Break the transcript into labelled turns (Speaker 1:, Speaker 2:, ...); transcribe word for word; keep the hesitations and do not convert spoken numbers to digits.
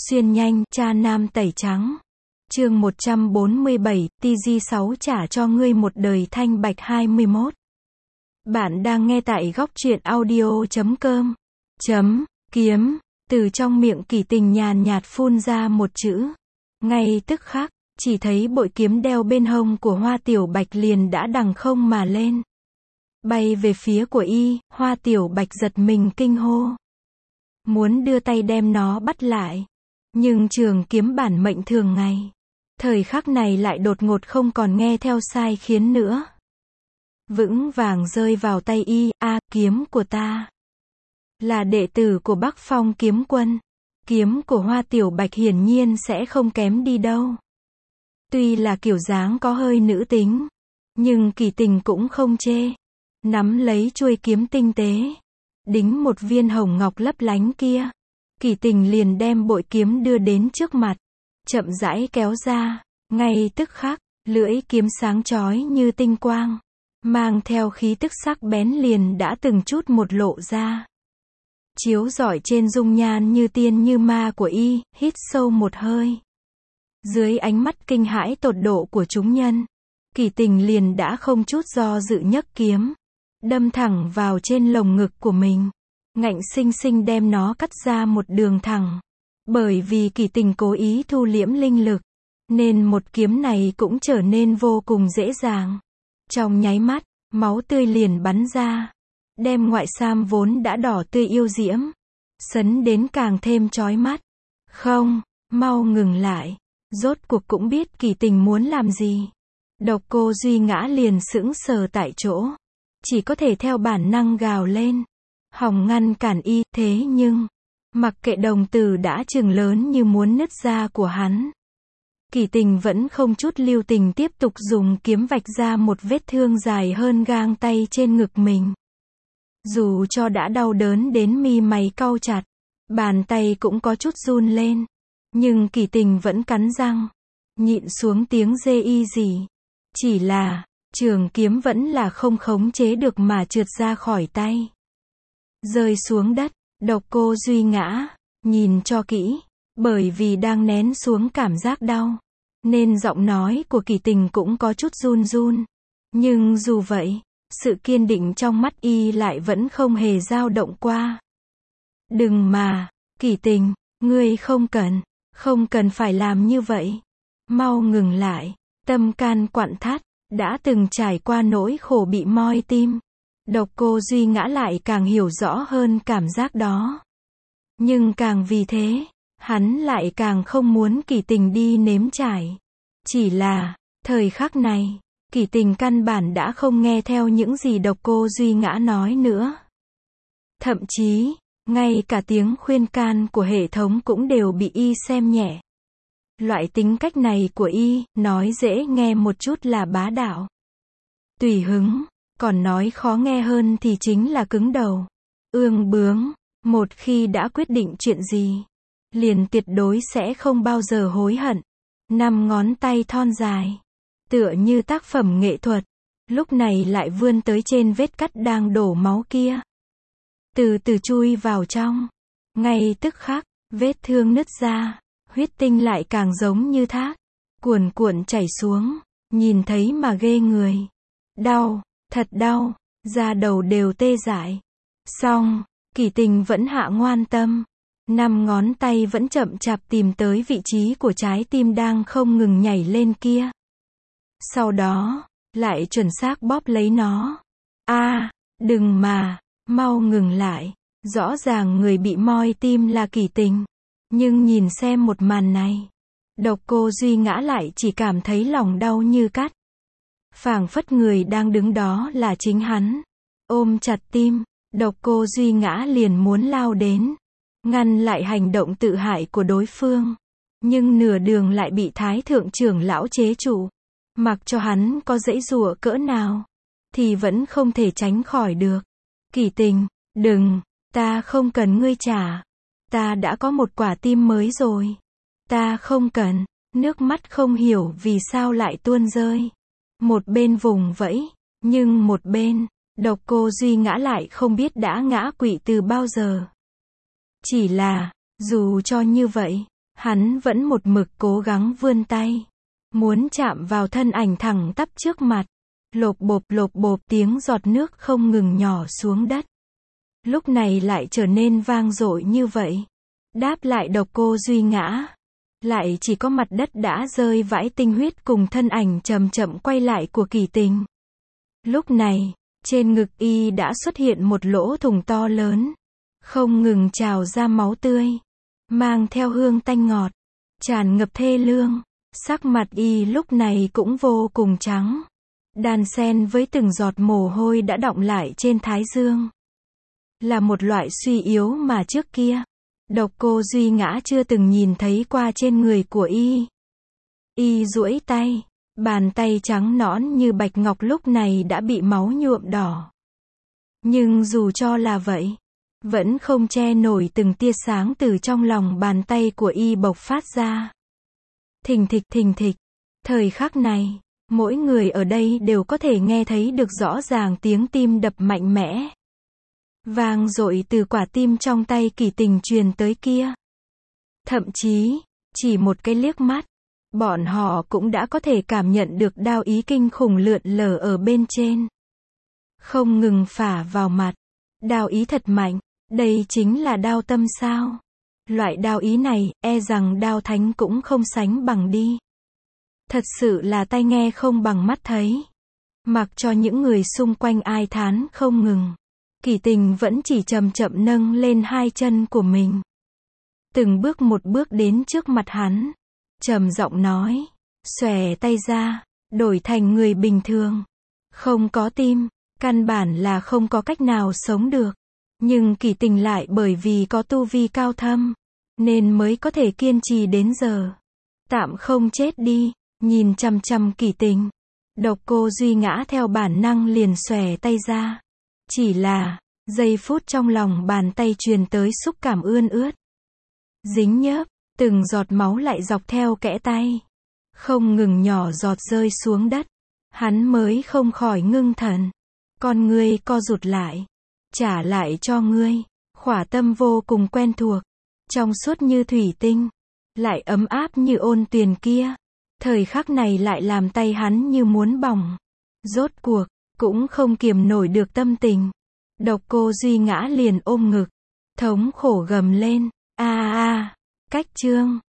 Speaker 1: Xuyên nhanh, cha nam tẩy trắng. Chương một trăm bốn mươi bảy, T G sáu trả cho ngươi một đời thanh bạch hai mươi mốt. Bạn đang nghe tại góc truyện audio chấm com. Chấm, kiếm, từ trong miệng Kỷ Tình nhàn nhạt phun ra một chữ. Ngay tức khắc, chỉ thấy bội kiếm đeo bên hông của Hoa Tiểu Bạch liền đã đằng không mà lên. Bay về phía của y, Hoa Tiểu Bạch giật mình kinh hô. Muốn đưa tay đem nó bắt lại. Nhưng trường kiếm bản mệnh thường ngày. Thời khắc này lại đột ngột không còn nghe theo sai khiến nữa. Vững vàng rơi vào tay y, a, kiếm của ta. Là đệ tử của Bắc Phong kiếm quân. Kiếm của Hoa Tiểu Bạch hiển nhiên sẽ không kém đi đâu. Tuy là kiểu dáng có hơi nữ tính. Nhưng Kỷ Tình cũng không chê. Nắm lấy chuôi kiếm tinh tế. Đính một viên hồng ngọc lấp lánh kia. Kỷ Tình liền đem bội kiếm đưa đến trước mặt. Chậm rãi kéo ra. Ngay tức khắc, lưỡi kiếm sáng chói như tinh quang. Mang theo khí tức sắc bén liền đã từng chút một lộ ra. Chiếu rọi trên dung nhan như tiên như ma của y, hít sâu một hơi. Dưới ánh mắt kinh hãi tột độ của chúng nhân, Kỷ Tình liền đã không chút do dự nhấc kiếm. Đâm thẳng vào trên lồng ngực của mình. Ngạnh sinh sinh đem nó cắt ra một đường thẳng. Bởi vì Kỷ Tình cố ý thu liễm linh lực, nên một kiếm này cũng trở nên vô cùng dễ dàng. Trong nháy mắt, máu tươi liền bắn ra. Đem ngoại sam vốn đã đỏ tươi yêu diễm. Sấn đến càng thêm chói mắt. Không, mau ngừng lại. Rốt cuộc cũng biết Kỷ Tình muốn làm gì. Độc Cô Duy Ngã liền sững sờ tại chỗ. Chỉ có thể theo bản năng gào lên. Hòng ngăn cản y, thế nhưng, mặc kệ đồng tử đã trừng lớn như muốn nứt ra của hắn. Kỷ Tình vẫn không chút lưu tình tiếp tục dùng kiếm vạch ra một vết thương dài hơn gang tay trên ngực mình. Dù cho đã đau đớn đến mi mày cau chặt, bàn tay cũng có chút run lên. Nhưng Kỷ Tình vẫn cắn răng, nhịn xuống tiếng rê y gì. Chỉ là, trường kiếm vẫn là không khống chế được mà trượt ra khỏi tay. Rơi xuống đất, Độc Cô Duy Ngã, nhìn cho kỹ, bởi vì đang nén xuống cảm giác đau, nên giọng nói của Kỷ Tình cũng có chút run run. Nhưng dù vậy, sự kiên định trong mắt y lại vẫn không hề dao động qua. Đừng mà, Kỷ Tình, ngươi không cần, không cần phải làm như vậy. Mau ngừng lại, tâm can quặn thắt, đã từng trải qua nỗi khổ bị moi tim. Độc Cô Duy Ngã lại càng hiểu rõ hơn cảm giác đó. Nhưng càng vì thế, hắn lại càng không muốn Kỷ Tình đi nếm trải. Chỉ là, thời khắc này, Kỷ Tình căn bản đã không nghe theo những gì Độc Cô Duy Ngã nói nữa. Thậm chí, ngay cả tiếng khuyên can của hệ thống cũng đều bị y xem nhẹ. Loại tính cách này của y, nói dễ nghe một chút là bá đạo. Tùy hứng. Còn nói khó nghe hơn thì chính là cứng đầu. Ương bướng. Một khi đã quyết định chuyện gì, liền tuyệt đối sẽ không bao giờ hối hận. Năm ngón tay thon dài, tựa như tác phẩm nghệ thuật, lúc này lại vươn tới trên vết cắt đang đổ máu kia. Từ từ chui vào trong. Ngay tức khắc, vết thương nứt ra, huyết tinh lại càng giống như thác, cuồn cuộn chảy xuống, nhìn thấy mà ghê người. Đau. Thật đau, da đầu đều tê dại. Xong, Kỷ Tình vẫn hạ ngoan tâm. Năm ngón tay vẫn chậm chạp tìm tới vị trí của trái tim đang không ngừng nhảy lên kia. Sau đó, lại chuẩn xác bóp lấy nó. A, à, đừng mà, mau ngừng lại. Rõ ràng người bị moi tim là Kỷ Tình. Nhưng nhìn xem một màn này, Độc Cô Duy Ngã lại chỉ cảm thấy lòng đau như cắt. Phảng phất người đang đứng đó là chính hắn. Ôm chặt tim, Độc Cô Duy Ngã liền muốn lao đến, ngăn lại hành động tự hại của đối phương. Nhưng nửa đường lại bị Thái Thượng trưởng lão chế trụ. Mặc cho hắn có giãy giụa cỡ nào, thì vẫn không thể tránh khỏi được. Kỷ Tình, đừng, ta không cần ngươi trả. Ta đã có một quả tim mới rồi. Ta không cần. Nước mắt không hiểu vì sao lại tuôn rơi. Một bên vùng vẫy, nhưng một bên, Độc Cô Duy Ngã lại không biết đã ngã quỵ từ bao giờ. Chỉ là, dù cho như vậy, Hắn vẫn một mực cố gắng vươn tay, muốn chạm vào thân ảnh thẳng tắp trước mặt. Lộp bộp lộp bộp tiếng giọt nước không ngừng nhỏ xuống đất. Lúc này lại trở nên vang dội như vậy. Đáp lại Độc Cô Duy Ngã. Lại chỉ có mặt đất đã rơi vãi tinh huyết cùng thân ảnh chậm chậm quay lại của Kỳ Tình. Lúc này, trên ngực y đã xuất hiện một lỗ thủng to lớn. Không ngừng trào ra máu tươi. Mang theo hương tanh ngọt. Tràn ngập thê lương. Sắc mặt y lúc này cũng vô cùng trắng. Đan xen với từng giọt mồ hôi đã đọng lại trên thái dương. Là một loại suy yếu mà trước kia, Độc Cô Duy Ngã chưa từng nhìn thấy qua trên người của y. Y duỗi tay, bàn tay trắng nõn như bạch ngọc lúc này đã bị máu nhuộm đỏ. Nhưng dù cho là vậy, vẫn không che nổi từng tia sáng từ trong lòng bàn tay của y bộc phát ra. Thình thịch thình thịch, thời khắc này, mỗi người ở đây đều có thể nghe thấy được rõ ràng tiếng tim đập mạnh mẽ. Vang dội từ quả tim trong tay Kỳ Tình truyền tới kia. Thậm chí, chỉ một cái liếc mắt, bọn họ cũng đã có thể cảm nhận được đao ý kinh khủng lượn lờ ở bên trên. Không ngừng phả vào mặt. Đao ý thật mạnh, đây chính là đao tâm sao? Loại đao ý này, e rằng đao thánh cũng không sánh bằng đi. Thật sự là tai nghe không bằng mắt thấy. Mặc cho những người xung quanh ai thán không ngừng. Kỳ Tình vẫn chỉ chậm chậm nâng lên hai chân của mình. Từng bước một bước đến trước mặt hắn. Trầm giọng nói. Xòe tay ra. Đổi thành người bình thường. Không có tim. Căn bản là không có cách nào sống được. Nhưng Kỳ Tình lại bởi vì có tu vi cao thâm. Nên mới có thể kiên trì đến giờ. Tạm không chết đi. Nhìn chằm chằm Kỳ Tình. Độc Cô Duy Ngã theo bản năng liền xòe tay ra. Chỉ là, giây phút trong lòng bàn tay truyền tới xúc cảm ươn ướt. Dính nhớp, từng giọt máu lại dọc theo kẽ tay. Không ngừng nhỏ giọt rơi xuống đất. Hắn mới không khỏi ngưng thần. Con ngươi co rụt lại. Trả lại cho ngươi. Khỏa tâm vô cùng quen thuộc. Trong suốt như thủy tinh. Lại ấm áp như ôn tuyền kia. Thời khắc này lại làm tay hắn như muốn bỏng. Rốt cuộc, cũng không kiềm nổi được tâm tình. Độc Cô Duy Ngã liền ôm ngực. Thống khổ gầm lên. A a a. Cách chương.